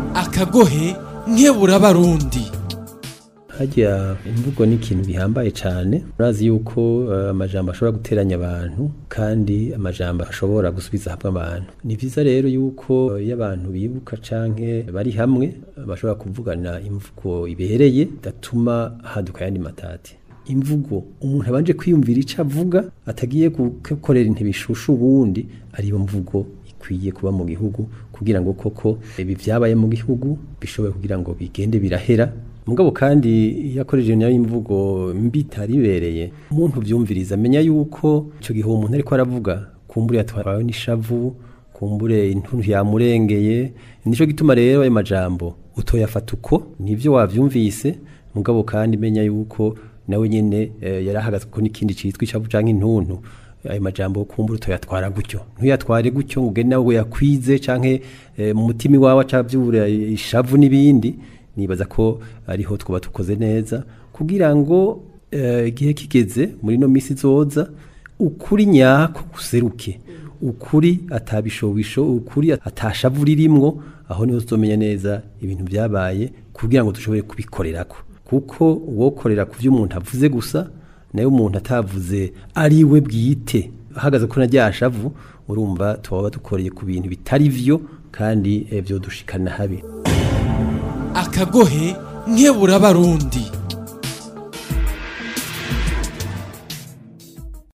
akagohe nkebura abarundi. Hajya imvugo ni ikintu bihambaye cyane. Urazi yuko amajambo ashobora guteranya abantu kandi amajambo ashobora gusubiza hamwe abantu. Ni vyiza rero yuko iyo abantu bibuka canke bari hamwe bashobora kuvugana imvugo ibereye datuma haduka yandi matati. Imvugo umuntu abanje kwiyumvira ico avuga atagiye gukorera intibishushu ubundi ari mvugo ikwiye kuba mu gihugu kugira ngo koko ibi vyabaye mu gihugu bishoboye kugira ngo bigende birahera. Mugabo kandi yakoreje nyayo imvugo mbi taribereye umuntu vyumviriza amenya yuko ico gihe umuntu ariko aravuga kumbure yatwawe n'ishavu kumbure intuntu yamurengeye. Nico gituma rero ayo majambo utoyafata uko nivyo wavyumvise mugabo kandi menya yuko nawe nyene yarahagaze ko n'ikindi citwa ishavu canke intuntu. Ayo majambo kumbura utoyatwara gutyo ntuyatware gutyo ugene nawe yakwize canke mu mutima wawe acavyura ishavu n'ibindi. Nibaza ko ariho twuba tukoze neza kugira ngo igihe kigeze muri no misi zoza ukuri nyako guseruke, ukuri atabishobisho, ukuri atashavu ririmwo, aho niho tuzomenya neza ibintu byabaye kugira ngo dushobore kubikorerako. Kuko uwokorera ku vyo umuntu avuze gusa nayo umuntu atavuze ari we bwite ahagaze ko najyashavu urumva tuba dukoreye ku bintu bitari vyo kandi byo dushikana habi. Akagohe nkebura abarundi.